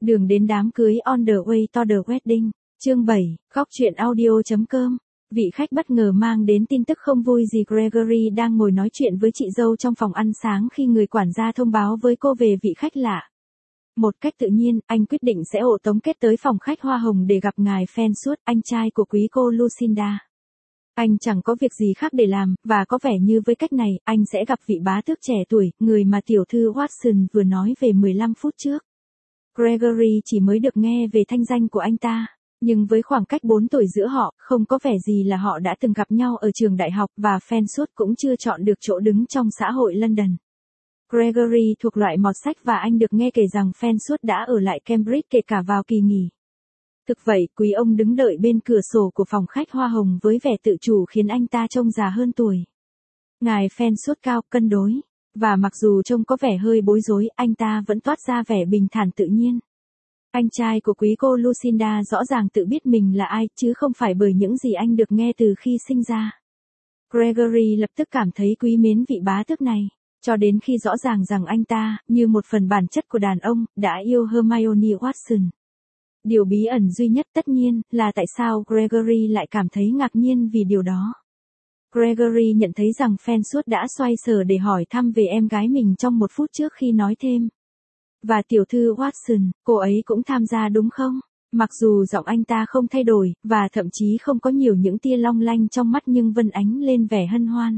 Đường đến đám cưới on the way to the wedding. Chương 7, khóc chuyện audio.com. Vị khách bất ngờ mang đến tin tức không vui gì. Gregory đang ngồi nói chuyện với chị dâu trong phòng ăn sáng khi người quản gia thông báo với cô về vị khách lạ. Một cách tự nhiên, anh quyết định sẽ hộ tống Kết tới phòng khách hoa hồng để gặp ngài Fensworth, anh trai của quý cô Lucinda. Anh chẳng có việc gì khác để làm, và có vẻ như với cách này, anh sẽ gặp vị bá tước trẻ tuổi, người mà tiểu thư Watson vừa nói về 15 phút trước. Gregory chỉ mới được nghe về thanh danh của anh ta, nhưng với khoảng cách 4 tuổi giữa họ, không có vẻ gì là họ đã từng gặp nhau ở trường đại học, và Fensworth cũng chưa chọn được chỗ đứng trong xã hội London. Gregory thuộc loại mọt sách, và anh được nghe kể rằng Fensworth đã ở lại Cambridge kể cả vào kỳ nghỉ. Thực vậy, quý ông đứng đợi bên cửa sổ của phòng khách hoa hồng với vẻ tự chủ khiến anh ta trông già hơn tuổi. Ngài Fensworth cao, cân đối, và mặc dù trông có vẻ hơi bối rối, anh ta vẫn toát ra vẻ bình thản tự nhiên. Anh trai của quý cô Lucinda rõ ràng tự biết mình là ai, chứ không phải bởi những gì anh được nghe từ khi sinh ra. Gregory lập tức cảm thấy quý mến vị bá tước này, cho đến khi rõ ràng rằng anh ta, như một phần bản chất của đàn ông, đã yêu Hermione Watson. Điều bí ẩn duy nhất tất nhiên là tại sao Gregory lại cảm thấy ngạc nhiên vì điều đó. Gregory nhận thấy rằng Fensworth đã xoay sở để hỏi thăm về em gái mình trong một phút trước khi nói thêm. Và tiểu thư Watson, cô ấy cũng tham gia đúng không? Mặc dù giọng anh ta không thay đổi, và thậm chí không có nhiều những tia long lanh trong mắt, nhưng vân ánh lên vẻ hân hoan.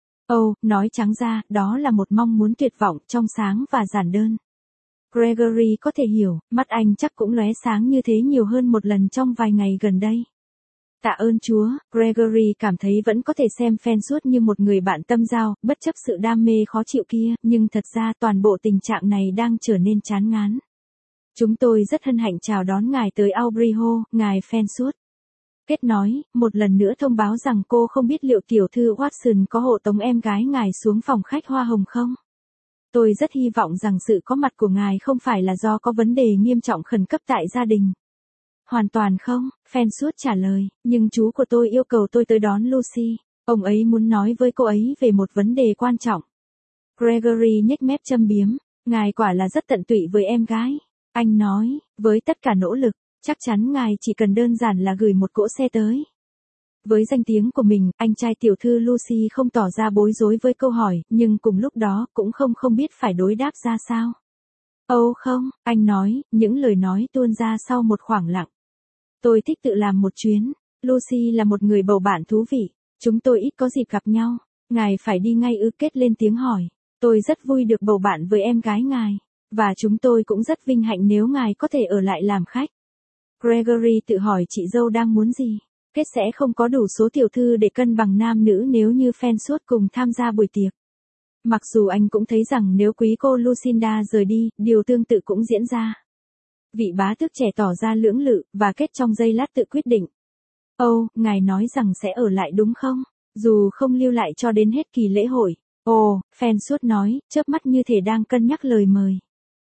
Nói trắng ra, đó là một mong muốn tuyệt vọng, trong sáng và giản đơn. Gregory có thể hiểu, mắt anh chắc cũng lóe sáng như thế nhiều hơn một lần trong vài ngày gần đây. Tạ ơn Chúa, Gregory cảm thấy vẫn có thể xem Fensworth như một người bạn tâm giao, bất chấp sự đam mê khó chịu kia, nhưng thật ra toàn bộ tình trạng này đang trở nên chán ngán. Chúng tôi rất hân hạnh chào đón ngài tới Aubrey Hall, ngài Fensworth. Kết nói, một lần nữa thông báo rằng cô không biết liệu tiểu thư Watson có hộ tống em gái ngài xuống phòng khách hoa hồng không? Tôi rất hy vọng rằng sự có mặt của ngài không phải là do có vấn đề nghiêm trọng khẩn cấp tại gia đình. Hoàn toàn không, Fensworth trả lời, nhưng chú của tôi yêu cầu tôi tới đón Lucy. Ông ấy muốn nói với cô ấy về một vấn đề quan trọng. Gregory nhếch mép châm biếm, ngài quả là rất tận tụy với em gái. Anh nói, với tất cả nỗ lực, chắc chắn ngài chỉ cần đơn giản là gửi một cỗ xe tới. Với danh tiếng của mình, anh trai tiểu thư Lucy không tỏ ra bối rối với câu hỏi, nhưng cùng lúc đó cũng không biết phải đối đáp ra sao. Không, anh nói, những lời nói tuôn ra sau một khoảng lặng. Tôi thích tự làm một chuyến. Lucy là một người bầu bạn thú vị. Chúng tôi ít có dịp gặp nhau. Ngài phải đi ngay ư? Kết lên tiếng hỏi. Tôi rất vui được bầu bạn với em gái ngài. Và chúng tôi cũng rất vinh hạnh nếu ngài có thể ở lại làm khách. Gregory tự hỏi chị dâu đang muốn gì. Kết sẽ không có đủ số tiểu thư để cân bằng nam nữ nếu như Fensworth cùng tham gia buổi tiệc. Mặc dù anh cũng thấy rằng nếu quý cô Lucinda rời đi, điều tương tự cũng diễn ra. Vị bá tước trẻ tỏ ra lưỡng lự, và Kết trong giây lát tự quyết định. Ngài nói rằng sẽ ở lại đúng không? Dù không lưu lại cho đến hết kỳ lễ hội. Fensworth nói, chớp mắt như thể đang cân nhắc lời mời.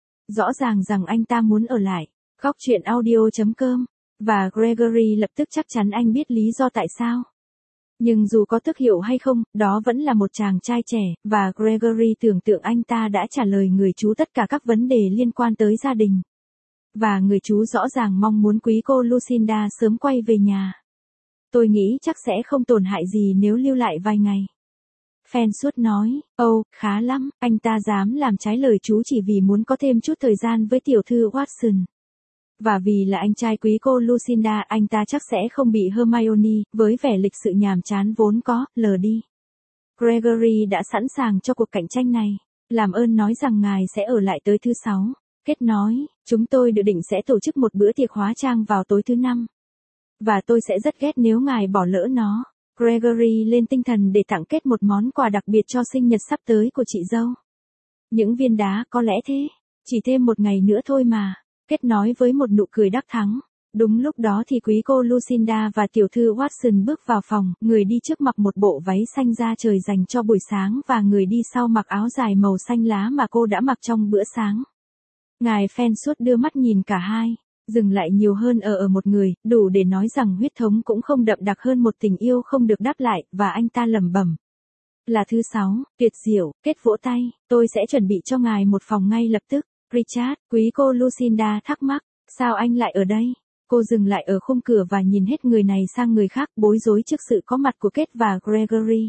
Rõ ràng rằng anh ta muốn ở lại. Khóc chuyện audio.com. Và Gregory lập tức chắc chắn anh biết lý do tại sao. Nhưng dù có tước hiệu hay không, đó vẫn là một chàng trai trẻ, và Gregory tưởng tượng anh ta đã trả lời người chú tất cả các vấn đề liên quan tới gia đình. Và người chú rõ ràng mong muốn quý cô Lucinda sớm quay về nhà. Tôi nghĩ chắc sẽ không tổn hại gì nếu lưu lại vài ngày. Fensworth nói, khá lắm, anh ta dám làm trái lời chú chỉ vì muốn có thêm chút thời gian với tiểu thư Watson. Và vì là anh trai quý cô Lucinda, anh ta chắc sẽ không bị Hermione, với vẻ lịch sự nhàm chán vốn có, lờ đi. Gregory đã sẵn sàng cho cuộc cạnh tranh này. Làm ơn nói rằng ngài sẽ ở lại tới thứ 6. Kết nói, chúng tôi dự định sẽ tổ chức một bữa tiệc hóa trang vào tối thứ 5. Và tôi sẽ rất ghét nếu ngài bỏ lỡ nó. Gregory lên tinh thần để tặng Kết một món quà đặc biệt cho sinh nhật sắp tới của chị dâu. Những viên đá, có lẽ thế. Chỉ thêm một ngày nữa thôi mà. Kết nói với một nụ cười đắc thắng. Đúng lúc đó thì quý cô Lucinda và tiểu thư Watson bước vào phòng, người đi trước mặc một bộ váy xanh da trời dành cho buổi sáng, và người đi sau mặc áo dài màu xanh lá mà cô đã mặc trong bữa sáng. Ngài Fensworth đưa mắt nhìn cả hai, dừng lại nhiều hơn ở một người, đủ để nói rằng huyết thống cũng không đậm đặc hơn một tình yêu không được đáp lại, và anh ta lẩm bẩm. Là thứ 6, tuyệt diệu. Kết vỗ tay, tôi sẽ chuẩn bị cho ngài một phòng ngay lập tức. Richard, quý cô Lucinda thắc mắc, sao anh lại ở đây? Cô dừng lại ở khung cửa và nhìn hết người này sang người khác, bối rối trước sự có mặt của Kate và Gregory.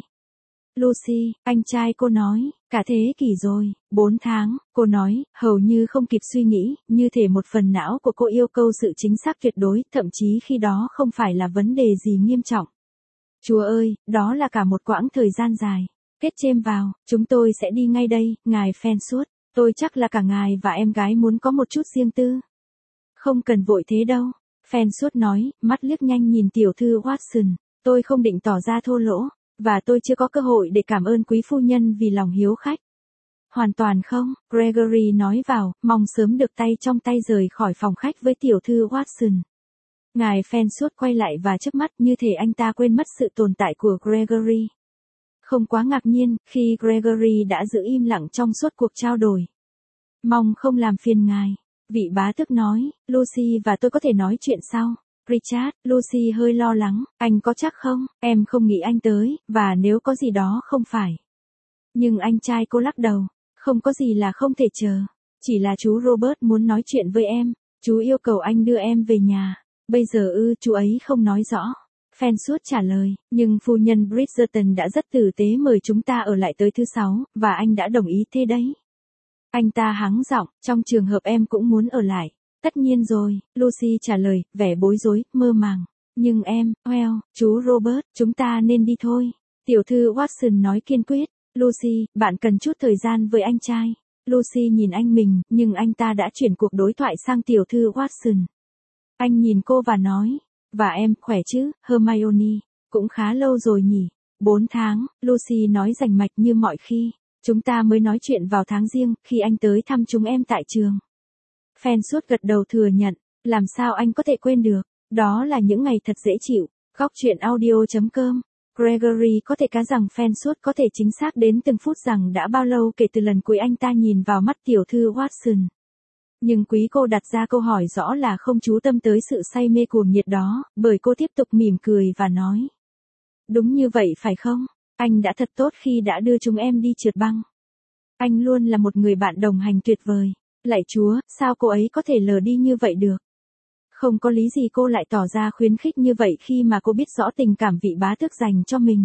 Lucy, anh trai cô nói, cả thế kỷ rồi, 4 tháng, cô nói, hầu như không kịp suy nghĩ, như thể một phần não của cô yêu cầu sự chính xác tuyệt đối, thậm chí khi đó không phải là vấn đề gì nghiêm trọng. Chúa ơi, đó là cả một quãng thời gian dài. Kết chêm vào, chúng tôi sẽ đi ngay đây, ngài Fensworth. Tôi chắc là cả ngài và em gái muốn có một chút riêng tư. Không cần vội thế đâu. Fensworth nói, mắt liếc nhanh nhìn tiểu thư Watson. Tôi không định tỏ ra thô lỗ, và tôi chưa có cơ hội để cảm ơn quý phu nhân vì lòng hiếu khách. Hoàn toàn không, Gregory nói vào, mong sớm được tay trong tay rời khỏi phòng khách với tiểu thư Watson. Ngài Fensworth quay lại và chớp mắt như thể anh ta quên mất sự tồn tại của Gregory. Không quá ngạc nhiên, khi Gregory đã giữ im lặng trong suốt cuộc trao đổi. Mong không làm phiền ngài. Vị bá tước nói, Lucy và tôi có thể nói chuyện sau. Richard, Lucy hơi lo lắng, anh có chắc không? Em không nghĩ anh tới, và nếu có gì đó không phải. Nhưng anh trai cô lắc đầu, không có gì là không thể chờ. Chỉ là chú Robert muốn nói chuyện với em, chú yêu cầu anh đưa em về nhà. Bây giờ chú ấy không nói rõ. Fensworth trả lời, nhưng phu nhân Bridgerton đã rất tử tế mời chúng ta ở lại tới thứ 6, và anh đã đồng ý thế đấy. Anh ta hắng giọng, trong trường hợp em cũng muốn ở lại. Tất nhiên rồi, Lucy trả lời, vẻ bối rối, mơ màng. Nhưng em, chú Robert, chúng ta nên đi thôi. Tiểu thư Watson nói kiên quyết, Lucy, bạn cần chút thời gian với anh trai. Lucy nhìn anh mình, nhưng anh ta đã chuyển cuộc đối thoại sang tiểu thư Watson. Anh nhìn cô và nói, và em, khỏe chứ, Hermione, cũng khá lâu rồi nhỉ. 4 tháng, Lucy nói rành mạch như mọi khi. Chúng ta mới nói chuyện vào tháng Giêng, khi anh tới thăm chúng em tại trường. Fensworth gật đầu thừa nhận, làm sao anh có thể quên được, đó là những ngày thật dễ chịu. Góc truyện audio.com. Gregory có thể cá rằng Fensworth có thể chính xác đến từng phút rằng đã bao lâu kể từ lần cuối anh ta nhìn vào mắt tiểu thư Watson. Nhưng quý cô đặt ra câu hỏi rõ là không chú tâm tới sự say mê cuồng nhiệt đó, bởi cô tiếp tục mỉm cười và nói. Đúng như vậy phải không? Anh đã thật tốt khi đã đưa chúng em đi trượt băng. Anh luôn là một người bạn đồng hành tuyệt vời. Lạy Chúa, sao cô ấy có thể lờ đi như vậy được? Không có lý gì cô lại tỏ ra khuyến khích như vậy khi mà cô biết rõ tình cảm vị bá tước dành cho mình.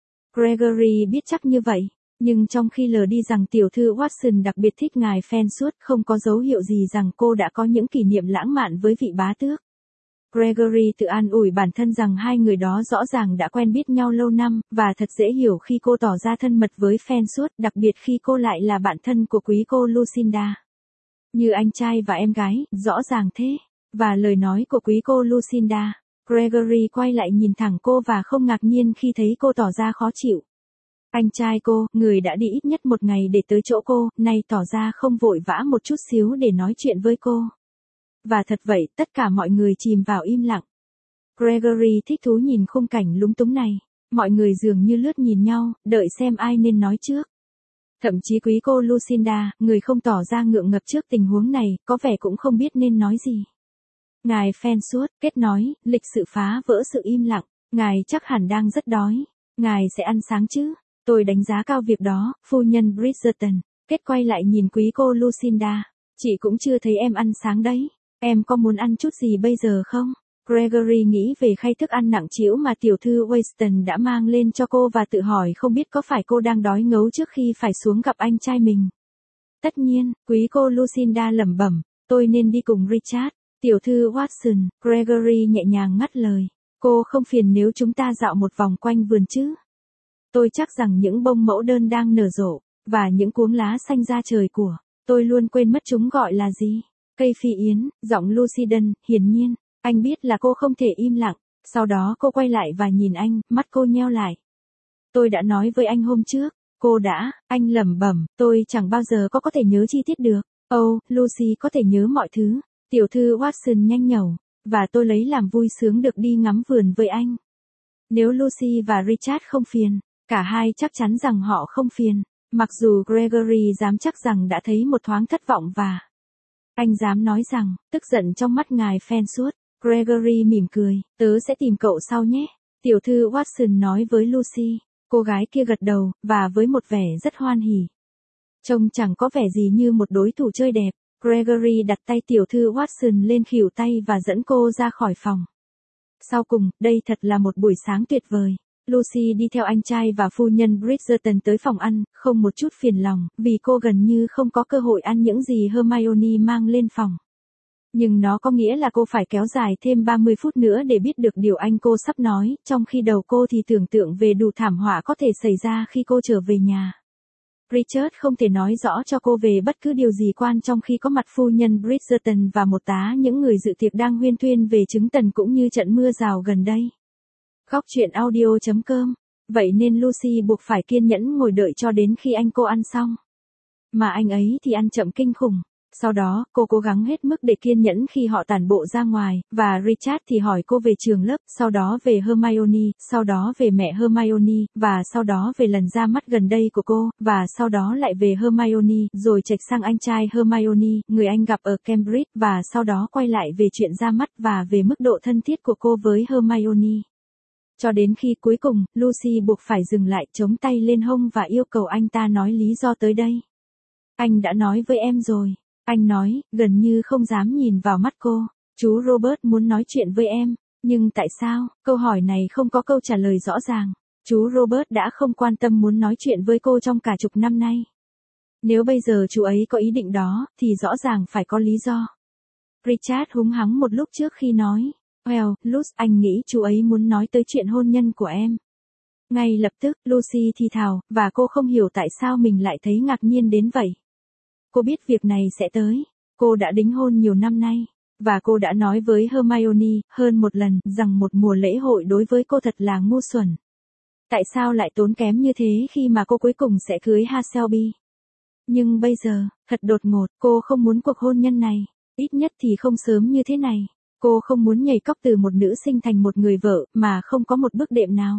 Gregory biết chắc như vậy, nhưng trong khi lờ đi rằng tiểu thư Watson đặc biệt thích ngài Fensworth, không có dấu hiệu gì rằng cô đã có những kỷ niệm lãng mạn với vị bá tước. Gregory tự an ủi bản thân rằng hai người đó rõ ràng đã quen biết nhau lâu năm, và thật dễ hiểu khi cô tỏ ra thân mật với Fensworth, đặc biệt khi cô lại là bạn thân của quý cô Lucinda. Như anh trai và em gái, rõ ràng thế. Và lời nói của quý cô Lucinda. Gregory quay lại nhìn thẳng cô và không ngạc nhiên khi thấy cô tỏ ra khó chịu. Anh trai cô, người đã đi ít nhất một ngày để tới chỗ cô, nay tỏ ra không vội vã một chút xíu để nói chuyện với cô. Và thật vậy, tất cả mọi người chìm vào im lặng. Gregory thích thú nhìn khung cảnh lúng túng này. Mọi người dường như lướt nhìn nhau, đợi xem ai nên nói trước. Thậm chí quý cô Lucinda, người không tỏ ra ngượng ngập trước tình huống này, có vẻ cũng không biết nên nói gì. Ngài Fensworth, Kết nói, lịch sự phá vỡ sự im lặng. Ngài chắc hẳn đang rất đói. Ngài sẽ ăn sáng chứ? Tôi đánh giá cao việc đó, phu nhân Bridgerton. Kết quay lại nhìn quý cô Lucinda. Chị cũng chưa thấy em ăn sáng đấy. Em có muốn ăn chút gì bây giờ không? Gregory nghĩ về khay thức ăn nặng trĩu mà tiểu thư Weston đã mang lên cho cô và tự hỏi không biết có phải cô đang đói ngấu trước khi phải xuống gặp anh trai mình. Tất nhiên, quý cô Lucinda lẩm bẩm, tôi nên đi cùng Richard. Tiểu thư Watson, Gregory nhẹ nhàng ngắt lời. Cô không phiền nếu chúng ta dạo một vòng quanh vườn chứ? Tôi chắc rằng những bông mẫu đơn đang nở rộ, và những cuống lá xanh ra trời của, tôi luôn quên mất chúng gọi là gì. Cây phi yến, giọng Lucidon, hiển nhiên. Anh biết là cô không thể im lặng, sau đó cô quay lại và nhìn anh, mắt cô nheo lại. Tôi đã nói với anh hôm trước, cô đã, anh lẩm bẩm, tôi chẳng bao giờ có thể nhớ chi tiết được. Lucy có thể nhớ mọi thứ. Tiểu thư Watson nhanh nhẩu, và tôi lấy làm vui sướng được đi ngắm vườn với anh. Nếu Lucy và Richard không phiền, cả hai chắc chắn rằng họ không phiền, mặc dù Gregory dám chắc rằng đã thấy một thoáng thất vọng và anh dám nói rằng, tức giận trong mắt ngài Fensworth. Gregory mỉm cười, tớ sẽ tìm cậu sau nhé. Tiểu thư Watson nói với Lucy. Cô gái kia gật đầu, và với một vẻ rất hoan hỉ. Trông chẳng có vẻ gì như một đối thủ chơi đẹp. Gregory đặt tay tiểu thư Watson lên khuỷu tay và dẫn cô ra khỏi phòng. Sau cùng, đây thật là một buổi sáng tuyệt vời. Lucy đi theo anh trai và phu nhân Bridgerton tới phòng ăn, không một chút phiền lòng, vì cô gần như không có cơ hội ăn những gì Hermione mang lên phòng. Nhưng nó có nghĩa là cô phải kéo dài thêm 30 phút nữa để biết được điều anh cô sắp nói, trong khi đầu cô thì tưởng tượng về đủ thảm họa có thể xảy ra khi cô trở về nhà. Richard không thể nói rõ cho cô về bất cứ điều gì quan trong khi có mặt phu nhân Bridgerton và một tá những người dự tiệc đang huyên thuyên về trứng tần cũng như trận mưa rào gần đây. Góc truyện audio.com. Vậy nên Lucy buộc phải kiên nhẫn ngồi đợi cho đến khi anh cô ăn xong. Mà anh ấy thì ăn chậm kinh khủng. Sau đó, cô cố gắng hết mức để kiên nhẫn khi họ tản bộ ra ngoài, và Richard thì hỏi cô về trường lớp, sau đó về Hermione, sau đó về mẹ Hermione, và sau đó về lần ra mắt gần đây của cô, và sau đó lại về Hermione, rồi chệch sang anh trai Hermione, người anh gặp ở Cambridge, và sau đó quay lại về chuyện ra mắt và về mức độ thân thiết của cô với Hermione. Cho đến khi cuối cùng, Lucy buộc phải dừng lại, chống tay lên hông và yêu cầu anh ta nói lý do tới đây. Anh đã nói với em rồi. Anh nói, gần như không dám nhìn vào mắt cô. Chú Robert muốn nói chuyện với em. Nhưng tại sao? Câu hỏi này không có câu trả lời rõ ràng. Chú Robert đã không quan tâm muốn nói chuyện với cô trong cả chục năm nay. Nếu bây giờ chú ấy có ý định đó, thì rõ ràng phải có lý do. Richard húng hắng một lúc trước khi nói. Well, Luz, anh nghĩ chú ấy muốn nói tới chuyện hôn nhân của em. Ngay lập tức, Lucy thì thào, và cô không hiểu tại sao mình lại thấy ngạc nhiên đến vậy. Cô biết việc này sẽ tới. Cô đã đính hôn nhiều năm nay. Và cô đã nói với Hermione, hơn một lần, rằng một mùa lễ hội đối với cô thật là ngu xuẩn. Tại sao lại tốn kém như thế khi mà cô cuối cùng sẽ cưới Harselby? Nhưng bây giờ, thật đột ngột, cô không muốn cuộc hôn nhân này. Ít nhất thì không sớm như thế này. Cô không muốn nhảy cóc từ một nữ sinh thành một người vợ, mà không có một bước đệm nào.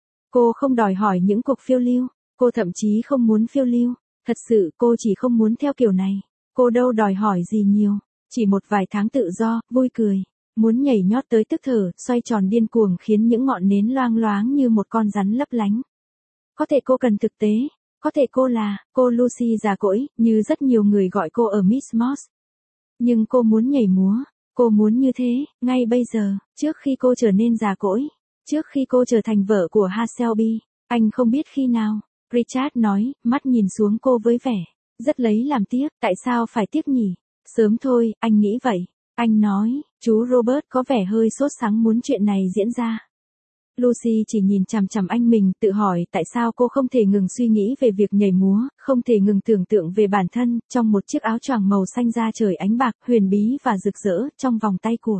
Cô không đòi hỏi những cuộc phiêu lưu. Cô thậm chí không muốn phiêu lưu. Thật sự, cô chỉ không muốn theo kiểu này. Cô đâu đòi hỏi gì nhiều. Chỉ một vài tháng tự do, vui cười. Muốn nhảy nhót tới tức thở, xoay tròn điên cuồng khiến những ngọn nến loang loáng như một con rắn lấp lánh. Có thể cô cần thực tế. Có thể cô Lucy già cỗi, như rất nhiều người gọi cô ở Miss Moss. Nhưng cô muốn nhảy múa. Cô muốn như thế, ngay bây giờ, trước khi cô trở nên già cỗi. Trước khi cô trở thành vợ của Harselby. Anh không biết khi nào. Richard nói, mắt nhìn xuống cô với vẻ rất lấy làm tiếc. Tại sao phải tiếc nhỉ? Sớm thôi, anh nghĩ vậy. Anh nói, chú Robert có vẻ hơi sốt sắng muốn chuyện này diễn ra. Lucy chỉ nhìn chằm chằm anh mình, tự hỏi tại sao cô không thể ngừng suy nghĩ về việc nhảy múa, không thể ngừng tưởng tượng về bản thân, trong một chiếc áo choàng màu xanh da trời ánh bạc, huyền bí và rực rỡ, trong vòng tay của.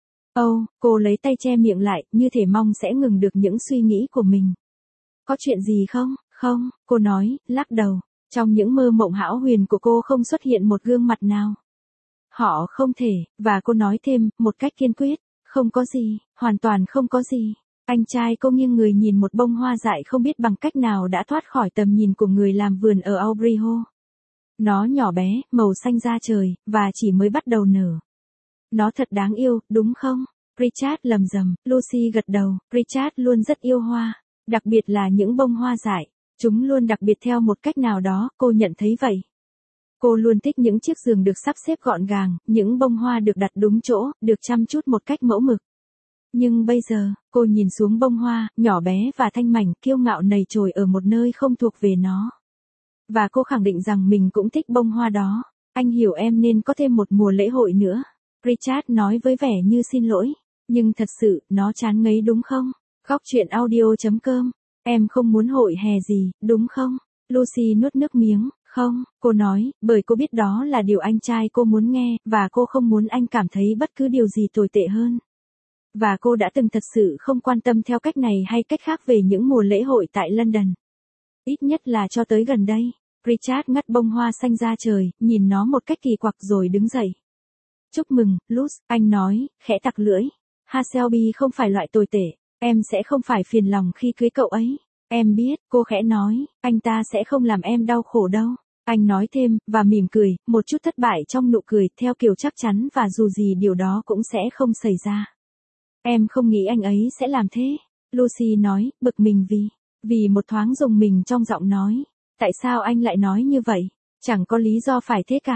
Cô lấy tay che miệng lại, như thể mong sẽ ngừng được những suy nghĩ của mình. Có chuyện gì không? Không, cô nói, lắc đầu. Trong những mơ mộng hão huyền của cô không xuất hiện một gương mặt nào. Họ không thể, và cô nói thêm, một cách kiên quyết, không có gì, hoàn toàn không có gì. Anh trai cô nghiêng người nhìn một bông hoa dại không biết bằng cách nào đã thoát khỏi tầm nhìn của người làm vườn ở Aubrey Hall. Nó nhỏ bé, màu xanh da trời, và chỉ mới bắt đầu nở. Nó thật đáng yêu, đúng không? Richard lầm rầm, Lucy gật đầu, Richard luôn rất yêu hoa. Đặc biệt là những bông hoa dại. Chúng luôn đặc biệt theo một cách nào đó, cô nhận thấy vậy. Cô luôn thích những chiếc giường được sắp xếp gọn gàng, những bông hoa được đặt đúng chỗ, được chăm chút một cách mẫu mực. Nhưng bây giờ, cô nhìn xuống bông hoa, nhỏ bé và thanh mảnh, kiêu ngạo nầy trồi ở một nơi không thuộc về nó. Và cô khẳng định rằng mình cũng thích bông hoa đó. Anh hiểu em nên có thêm một mùa lễ hội nữa. Richard nói với vẻ như xin lỗi. Nhưng thật sự, nó chán ngấy đúng không? Góc truyện audio.com. Em không muốn hội hè gì, đúng không? Lucy nuốt nước miếng. Không, cô nói, bởi cô biết đó là điều anh trai cô muốn nghe, và cô không muốn anh cảm thấy bất cứ điều gì tồi tệ hơn. Và cô đã từng thật sự không quan tâm theo cách này hay cách khác về những mùa lễ hội tại London. Ít nhất là cho tới gần đây. Richard ngắt bông hoa xanh da trời, nhìn nó một cách kỳ quặc rồi đứng dậy. Chúc mừng, Luz, anh nói, khẽ tặc lưỡi. Harselby không phải loại tồi tệ, em sẽ không phải phiền lòng khi cưới cậu ấy. Em biết, cô khẽ nói, anh ta sẽ không làm em đau khổ đâu. Anh nói thêm, và mỉm cười, một chút thất bại trong nụ cười, theo kiểu chắc chắn và dù gì điều đó cũng sẽ không xảy ra. Em không nghĩ anh ấy sẽ làm thế. Lucy nói, bực mình vì một thoáng rùng mình trong giọng nói. Tại sao anh lại nói như vậy? Chẳng có lý do phải thế cả.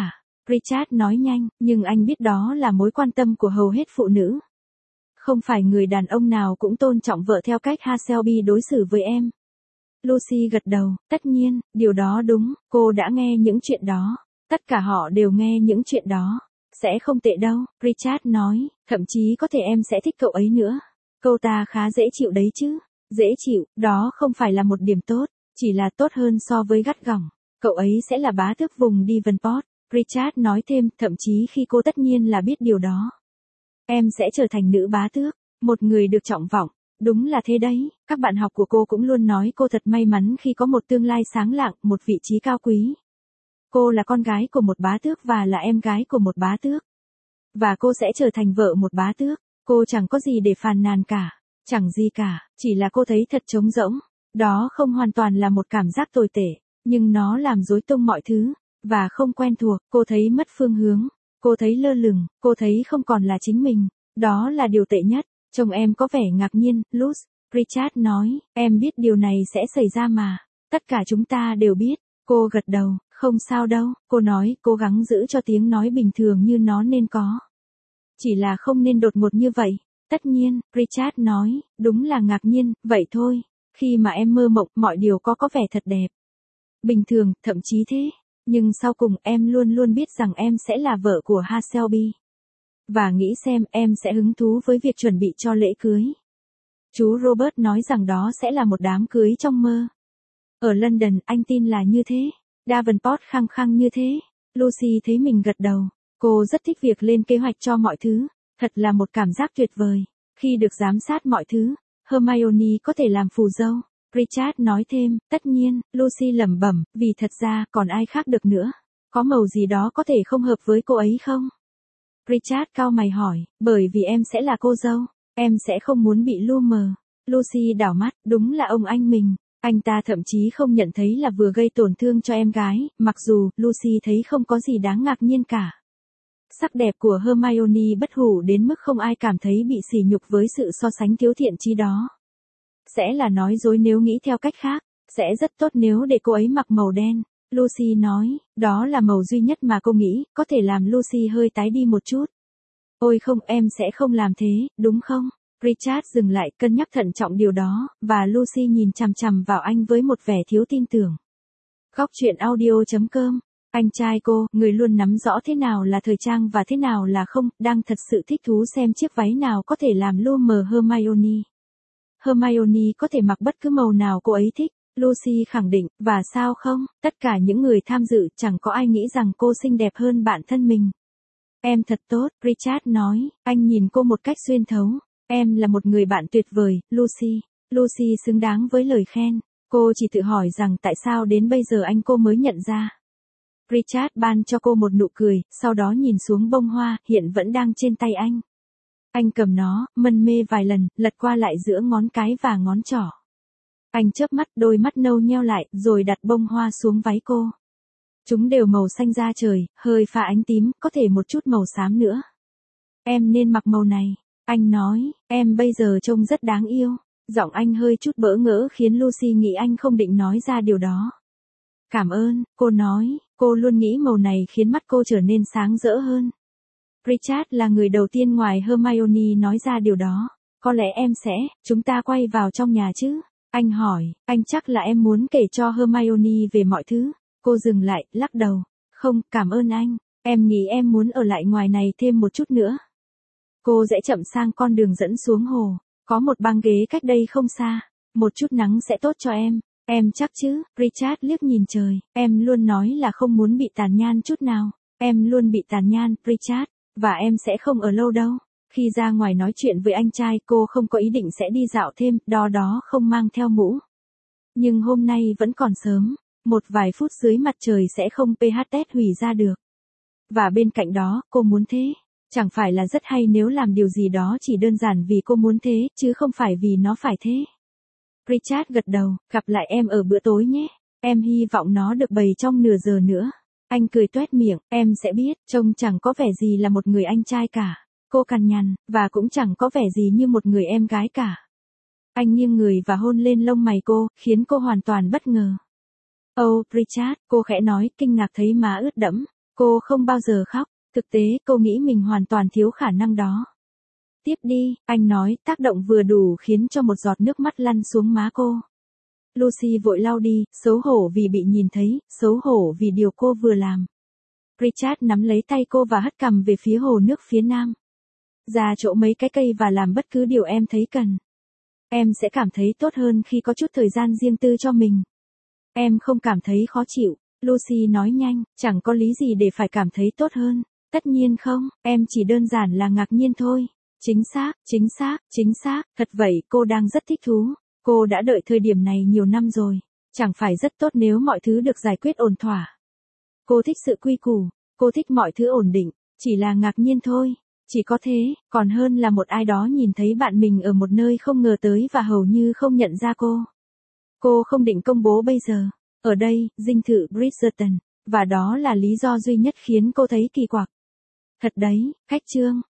Richard nói nhanh, nhưng anh biết đó là mối quan tâm của hầu hết phụ nữ. Không phải người đàn ông nào cũng tôn trọng vợ theo cách Shelby đối xử với em. Lucy gật đầu, tất nhiên, điều đó đúng, cô đã nghe những chuyện đó. Tất cả họ đều nghe những chuyện đó. Sẽ không tệ đâu, Richard nói, thậm chí có thể em sẽ thích cậu ấy nữa. Cô ta khá dễ chịu đấy chứ. Dễ chịu, đó không phải là một điểm tốt, chỉ là tốt hơn so với gắt gỏng. Cậu ấy sẽ là bá tước vùng Devonport, Richard nói thêm, thậm chí khi cô tất nhiên là biết điều đó. Em sẽ trở thành nữ bá tước, một người được trọng vọng. Đúng là thế đấy, các bạn học của cô cũng luôn nói cô thật may mắn khi có một tương lai sáng lạng, một vị trí cao quý. Cô là con gái của một bá tước và là em gái của một bá tước. Và cô sẽ trở thành vợ một bá tước. Cô chẳng có gì để phàn nàn cả. Chẳng gì cả, chỉ là cô thấy thật trống rỗng. Đó không hoàn toàn là một cảm giác tồi tệ, nhưng nó làm rối tung mọi thứ. Và không quen thuộc, cô thấy mất phương hướng. Cô thấy lơ lửng, cô thấy không còn là chính mình. Đó là điều tệ nhất. Chồng em có vẻ ngạc nhiên, Luz. Richard nói, em biết điều này sẽ xảy ra mà. Tất cả chúng ta đều biết. Cô gật đầu, không sao đâu. Cô nói, cố gắng giữ cho tiếng nói bình thường như nó nên có. Chỉ là không nên đột ngột như vậy. Tất nhiên, Richard nói, đúng là ngạc nhiên, vậy thôi. Khi mà em mơ mộng, mọi điều có vẻ thật đẹp. Bình thường, thậm chí thế. Nhưng sau cùng em luôn luôn biết rằng em sẽ là vợ của Shelby. Và nghĩ xem em sẽ hứng thú với việc chuẩn bị cho lễ cưới. Chú Robert nói rằng đó sẽ là một đám cưới trong mơ. Ở London, anh tin là như thế. Davenport khăng khăng như thế. Lucy thấy mình gật đầu. Cô rất thích việc lên kế hoạch cho mọi thứ. Thật là một cảm giác tuyệt vời. Khi được giám sát mọi thứ, Hermione có thể làm phù dâu. Richard nói thêm, tất nhiên, Lucy lẩm bẩm, vì thật ra còn ai khác được nữa. Có màu gì đó có thể không hợp với cô ấy không? Richard cau mày hỏi, bởi vì em sẽ là cô dâu, em sẽ không muốn bị lu mờ. Lucy đảo mắt, đúng là ông anh mình. Anh ta thậm chí không nhận thấy là vừa gây tổn thương cho em gái, mặc dù Lucy thấy không có gì đáng ngạc nhiên cả. Sắc đẹp của Hermione bất hủ đến mức không ai cảm thấy bị sỉ nhục với sự so sánh thiếu thiện chí đó. Sẽ là nói dối nếu nghĩ theo cách khác, sẽ rất tốt nếu để cô ấy mặc màu đen. Lucy nói, đó là màu duy nhất mà cô nghĩ, có thể làm Lucy hơi tái đi một chút. Ôi không, em sẽ không làm thế, đúng không? Richard dừng lại cân nhắc thận trọng điều đó, và Lucy nhìn chằm chằm vào anh với một vẻ thiếu tin tưởng. Góc truyện audio.com. Anh trai cô, người luôn nắm rõ thế nào là thời trang và thế nào là không, đang thật sự thích thú xem chiếc váy nào có thể làm lu mờ Hermione. Hermione có thể mặc bất cứ màu nào cô ấy thích. Lucy khẳng định, và sao không, tất cả những người tham dự chẳng có ai nghĩ rằng cô xinh đẹp hơn bản thân mình. Em thật tốt, Richard nói, anh nhìn cô một cách xuyên thấu. Em là một người bạn tuyệt vời, Lucy. Lucy xứng đáng với lời khen. Cô chỉ tự hỏi rằng tại sao đến bây giờ anh cô mới nhận ra. Richard ban cho cô một nụ cười, sau đó nhìn xuống bông hoa, hiện vẫn đang trên tay anh. Anh cầm nó, mân mê vài lần, lật qua lại giữa ngón cái và ngón trỏ. Anh chớp mắt, đôi mắt nâu nheo lại, rồi đặt bông hoa xuống váy cô. Chúng đều màu xanh da trời, hơi pha ánh tím, có thể một chút màu xám nữa. Em nên mặc màu này, anh nói, em bây giờ trông rất đáng yêu. Giọng anh hơi chút bỡ ngỡ khiến Lucy nghĩ anh không định nói ra điều đó. Cảm ơn, cô nói, cô luôn nghĩ màu này khiến mắt cô trở nên sáng rỡ hơn. Richard là người đầu tiên ngoài Hermione nói ra điều đó. Có lẽ em sẽ, chúng ta quay vào trong nhà chứ? Anh hỏi, anh chắc là em muốn kể cho Hermione về mọi thứ. Cô dừng lại, lắc đầu. Không, cảm ơn anh. Em nghĩ em muốn ở lại ngoài này thêm một chút nữa. Cô rẽ chậm sang con đường dẫn xuống hồ. Có một băng ghế cách đây không xa. Một chút nắng sẽ tốt cho em. Em chắc chứ? Richard liếc nhìn trời. Em luôn nói là không muốn bị tàn nhan chút nào. Em luôn bị tàn nhan, Richard. Và em sẽ không ở lâu đâu. Khi ra ngoài nói chuyện với anh trai, cô không có ý định sẽ đi dạo thêm, đó không mang theo mũ. Nhưng hôm nay vẫn còn sớm, một vài phút dưới mặt trời sẽ không PHT hủy ra được. Và bên cạnh đó, cô muốn thế. Chẳng phải là rất hay nếu làm điều gì đó chỉ đơn giản vì cô muốn thế, chứ không phải vì nó phải thế. Richard gật đầu, gặp lại em ở bữa tối nhé. Em hy vọng nó được bày trong nửa giờ nữa. Anh cười toét miệng, em sẽ biết, trông chẳng có vẻ gì là một người anh trai cả. Cô cằn nhằn, và cũng chẳng có vẻ gì như một người em gái cả. Anh nghiêng người và hôn lên lông mày cô, khiến cô hoàn toàn bất ngờ. Oh, Richard, cô khẽ nói, kinh ngạc thấy má ướt đẫm. Cô không bao giờ khóc, thực tế cô nghĩ mình hoàn toàn thiếu khả năng đó. Tiếp đi, anh nói, tác động vừa đủ khiến cho một giọt nước mắt lăn xuống má cô. Lucy vội lau đi, xấu hổ vì bị nhìn thấy, xấu hổ vì điều cô vừa làm. Richard nắm lấy tay cô và hất cằm về phía hồ nước phía nam. Ra chỗ mấy cái cây và làm bất cứ điều em thấy cần. Em sẽ cảm thấy tốt hơn khi có chút thời gian riêng tư cho mình. Em không cảm thấy khó chịu, Lucy nói nhanh, chẳng có lý gì để phải cảm thấy tốt hơn. Tất nhiên không, em chỉ đơn giản là ngạc nhiên thôi. Chính xác, chính xác, chính xác, thật vậy, cô đang rất thích thú. Cô đã đợi thời điểm này nhiều năm rồi. Chẳng phải rất tốt nếu mọi thứ được giải quyết ổn thỏa. Cô thích sự quy củ, cô thích mọi thứ ổn định, chỉ là ngạc nhiên thôi. Chỉ có thế, còn hơn là một ai đó nhìn thấy bạn mình ở một nơi không ngờ tới và hầu như không nhận ra cô. Cô không định công bố bây giờ. Ở đây, dinh thự Bridgerton. Và đó là lý do duy nhất khiến cô thấy kỳ quặc. Thật đấy, khách trương,